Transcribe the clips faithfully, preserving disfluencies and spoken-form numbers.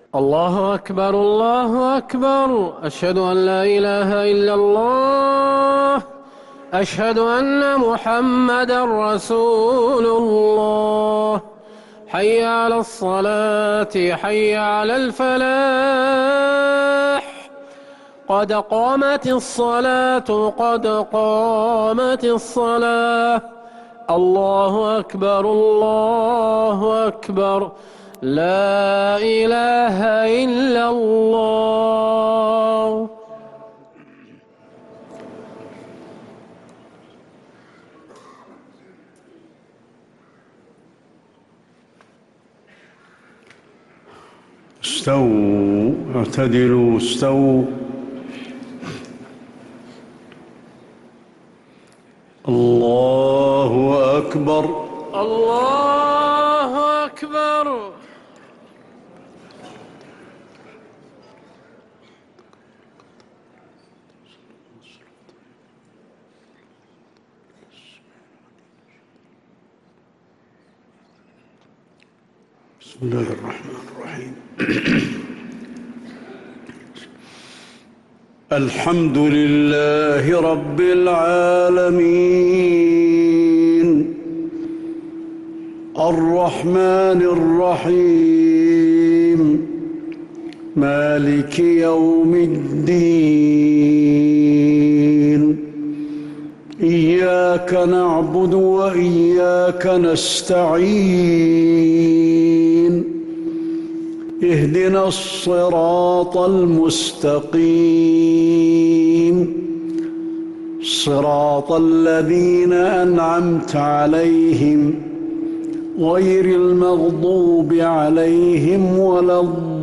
الله أكبر الله أكبر. أشهد أن لا إله إلا الله. أشهد أن محمدا رسول الله. حي على الصلاة حي على الفلاح. قد قامت الصلاة قد قامت الصلاة. الله أكبر الله أكبر. لا إله إلا الله. استووا اعتدلوا استووا. الله أكبر الله أكبر. بسم الله الرحمن الرحيم. الحمد لله رب العالمين الرحمن الرحيم مالك يوم الدين. إياك نعبد وإياك نستعين. اهدنا الصراط المستقيم صراط الذين أنعمت عليهم غير المغضوب عليهم ولا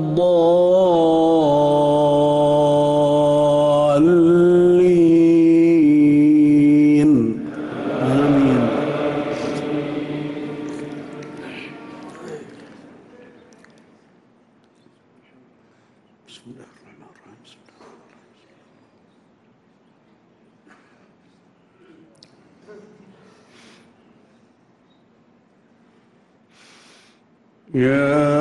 الضالين. آمين. بسم الله الرحمن الرحيم. بسم الله يا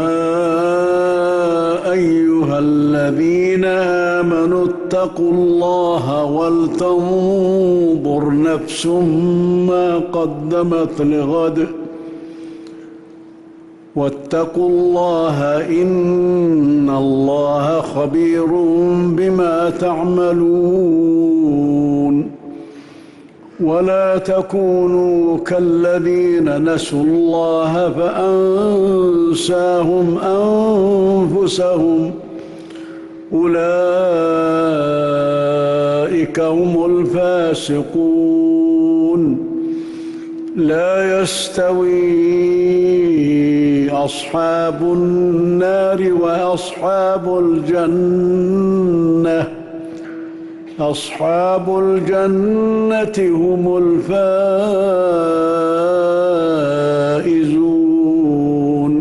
أيها الذين آمنوا اتقوا الله ولتنظر نفس ما قدمت لغد واتقوا الله إن الله خبير بما تعملون. ولا تكونوا كالذين نسوا الله فأنساهم أنفسهم أولئك هم الفاسقون. لا يستوي أصحاب النار وأصحاب الجنة أصحاب الجنة هم الفائزون.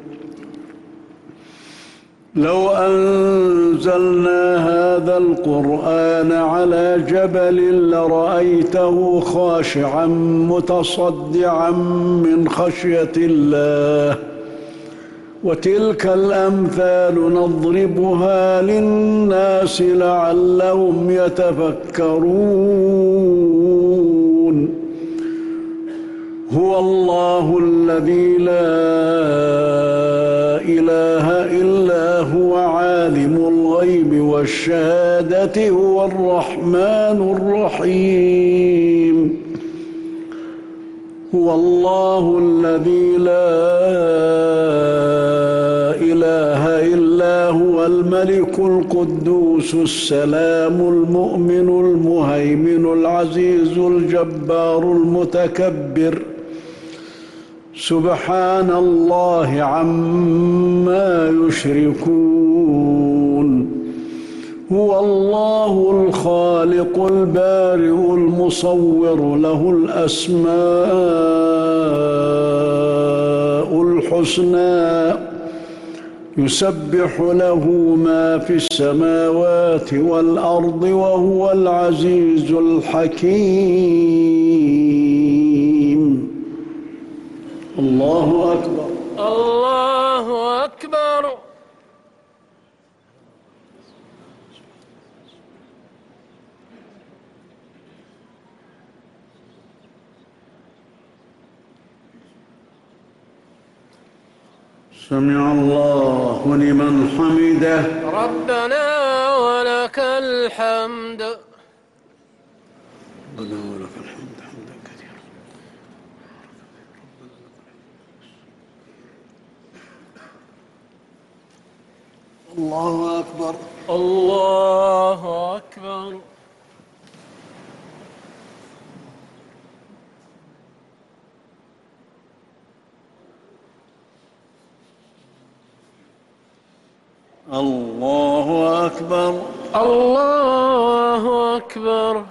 لو أنزلنا هذا القرآن على جبل لرأيته خاشعا متصدعا من خشية الله. وتلك الأمثال نضربها للناس لعلهم يتفكرون. هو الله الذي لا إله إلا هو عالم الغيب والشهادة هو الرحمن الرحيم. هو الله الذي لا إله إلا هو الملك القدوس السلام المؤمن المهيمن العزيز الجبار المتكبر. سبحان الله عما يشركون. هو الله الخالق البارئ المصور له الأسماء الحسنى يسبح له ما في السماوات والأرض وهو العزيز الحكيم. الله أكبر الله أكبر. سمع الله لمن حمده. ربنا ولك الحمد. ربنا ولك الحمد حمدا كثيرا. الله أكبر. الله أكبر. الله أكبر. الله أكبر.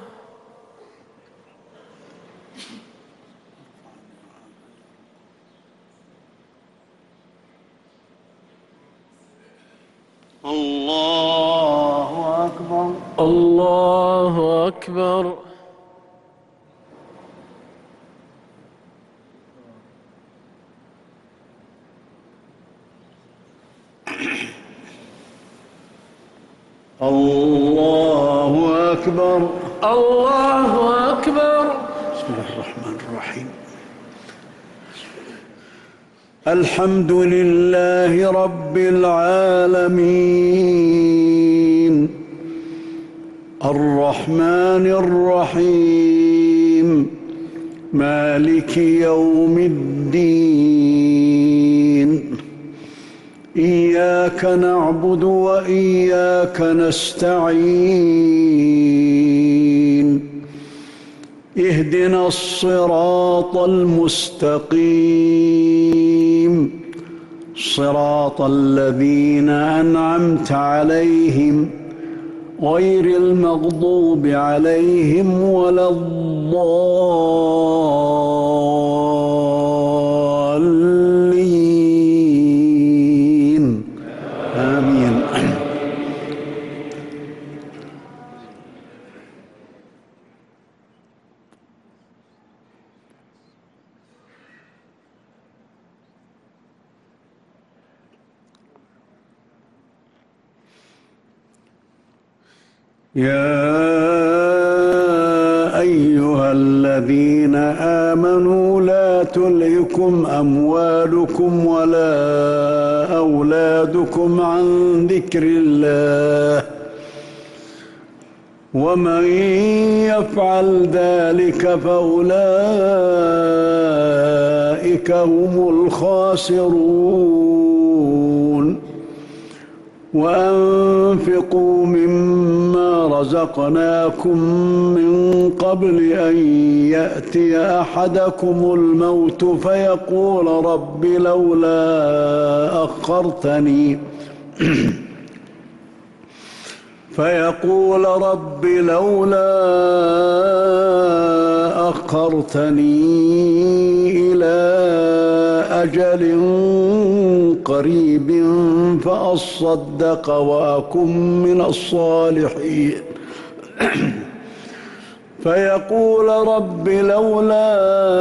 الله أكبر. الله أكبر. الله أكبر. الله أكبر. بسم الله الرحمن الرحيم. الحمد لله رب العالمين الرحمن الرحيم مالك يوم الدين إياك نعبد وإياك نستعين اهدنا الصراط المستقيم صراط الذين أنعمت عليهم غير المغضوب عليهم ولا الضالين آمين. يا أيها الذين آمنوا لا تلهكم أموالكم ولا أولادكم عن ذكر الله ومن يفعل ذلك فأولئك هم الخاسرون. وأنفقوا مما رزقناكم من قبل أن يأتي أحدكم الموت فيقول رب لولا أخرتني فيقول رب لولا أخرتني إلى أجل قريب فأصدق وأكن من الصالحين فيقول رب لولا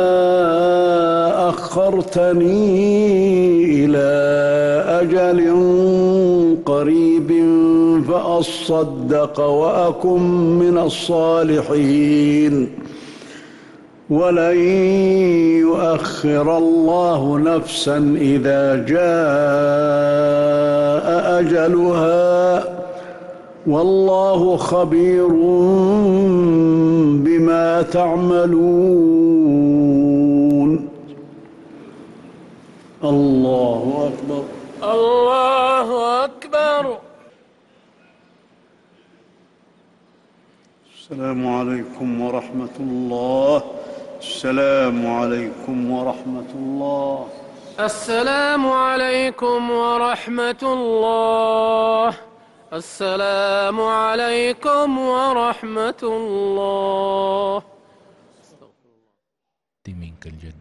أخرتني إلى أجل قريب فأصدق وأكن من الصالحين ولن يؤخر الله نفسا إذا جاء أجلها والله خبير بما تعملون. الله أكبر. الله أكبر. السلام عليكم ورحمة الله. السلام عليكم ورحمة الله. السلام عليكم ورحمة الله. السلام عليكم ورحمة الله. منك الجزاء.